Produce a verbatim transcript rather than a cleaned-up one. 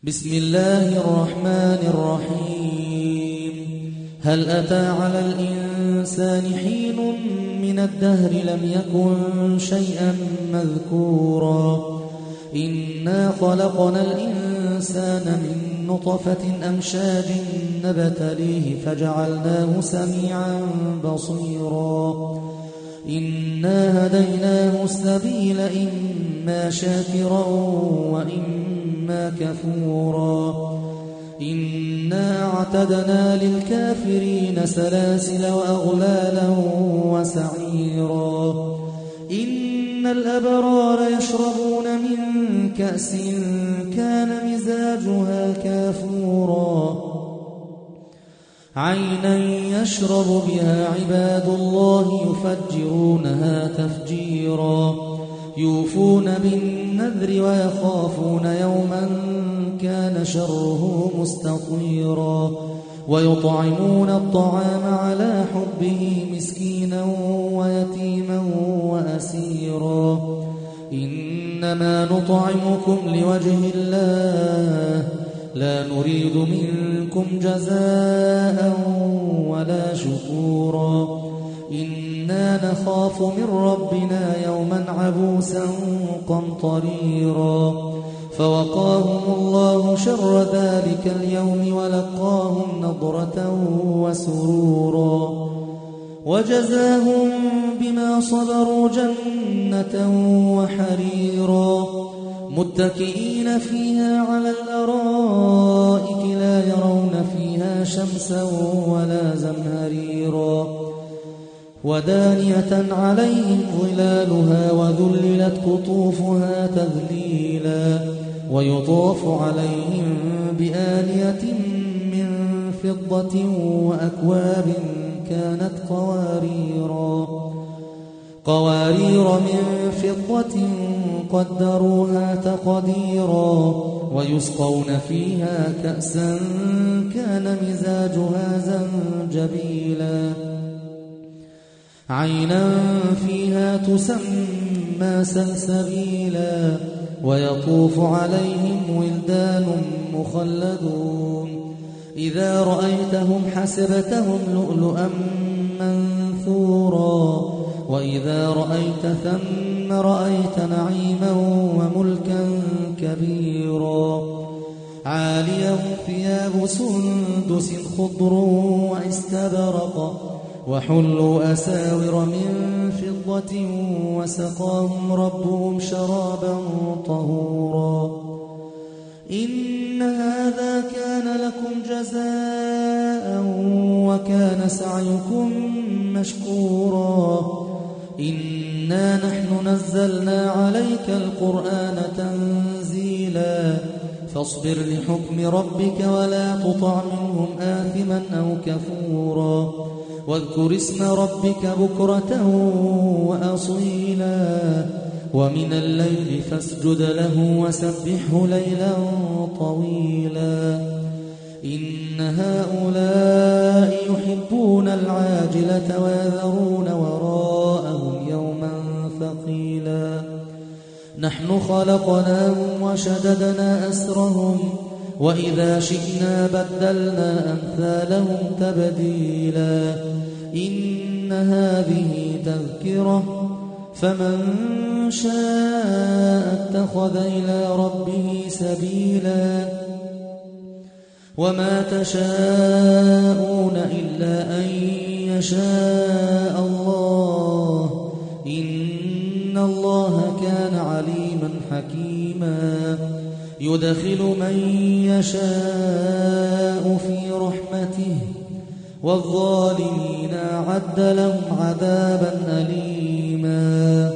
بسم الله الرحمن الرحيم. هل أتى على الإنسان حين من الدهر لم يكن شيئا مذكورا إنا خلقنا الإنسان من نطفة أمشاج نبتليه فجعلناه سميعا بصيرا إنا هديناه السبيل إما شاكرا وإما كفورا إنا اعتدنا للكافرين سلاسل وأغلالا وسعيرا إن الأبرار يشربون من كأس كان مزاجها كافورا عينا يشرب بها عباد الله يفجرونها تفجيرا يوفون بالنذر ويخافون يوما كان شره مستطيرا ويطعمون الطعام على حبه مسكينا ويتيما وأسيرا إنما نطعمكم لوجه الله لا نريد منكم جزاء ولا شكورا إنا نخاف من ربنا يوما عبوسا قمطريرا فوقاهم الله شر ذلك اليوم ولقاهم نضرة وسرورا وجزاهم بما صبروا جنة وحريرا متكئين فيها على الأرائك لا يرون فيها شمسا ولا زمهريرا ودانية عليهم ظلالها وذللت قطوفها تذليلا ويطاف عليهم بآنية من فضة وأكواب كانت قواريرا قوارير من فضة قدروها تقديرا ويسقون فيها كأسا كان مزاجها زنجبيلا عينا فيها تسمى سلسبيلا ويطوف عليهم ولدان مخلدون إذا رأيتهم حسبتهم لؤلؤا منثورا وإذا رأيت ثم رأيت نعيما وملكا كبيرا عاليهم ثياب سندس خضر واستبرق وحلوا أساور من فضة وسقاهم ربهم شرابا طهورا إن هذا كان لكم جزاء وكان سعيكم مشكورا إنا نحن نزلنا عليك القرآن تنزيلا فاصبر لحكم ربك ولا تطع منهم آثما أو كفورا واذكر اسم ربك بكرة وأصيلا ومن الليل فاسجد له وسبحه ليلا طويلا إن هؤلاء يحبون العاجلة ويذرون وراءهم يوما ثقيلا نحن خلقناهم وشددنا أسرهم وإذا شئنا بدلنا أمثالهم تبديلا إن هذه تذكرة فمن شاء اتخذ إلى ربه سبيلا وما تشاءون إلا أن يشاء الله إن الله كان عليما حكيما يدخل من يشاء في رحمته والظالمين أعد لهم عذابا أليما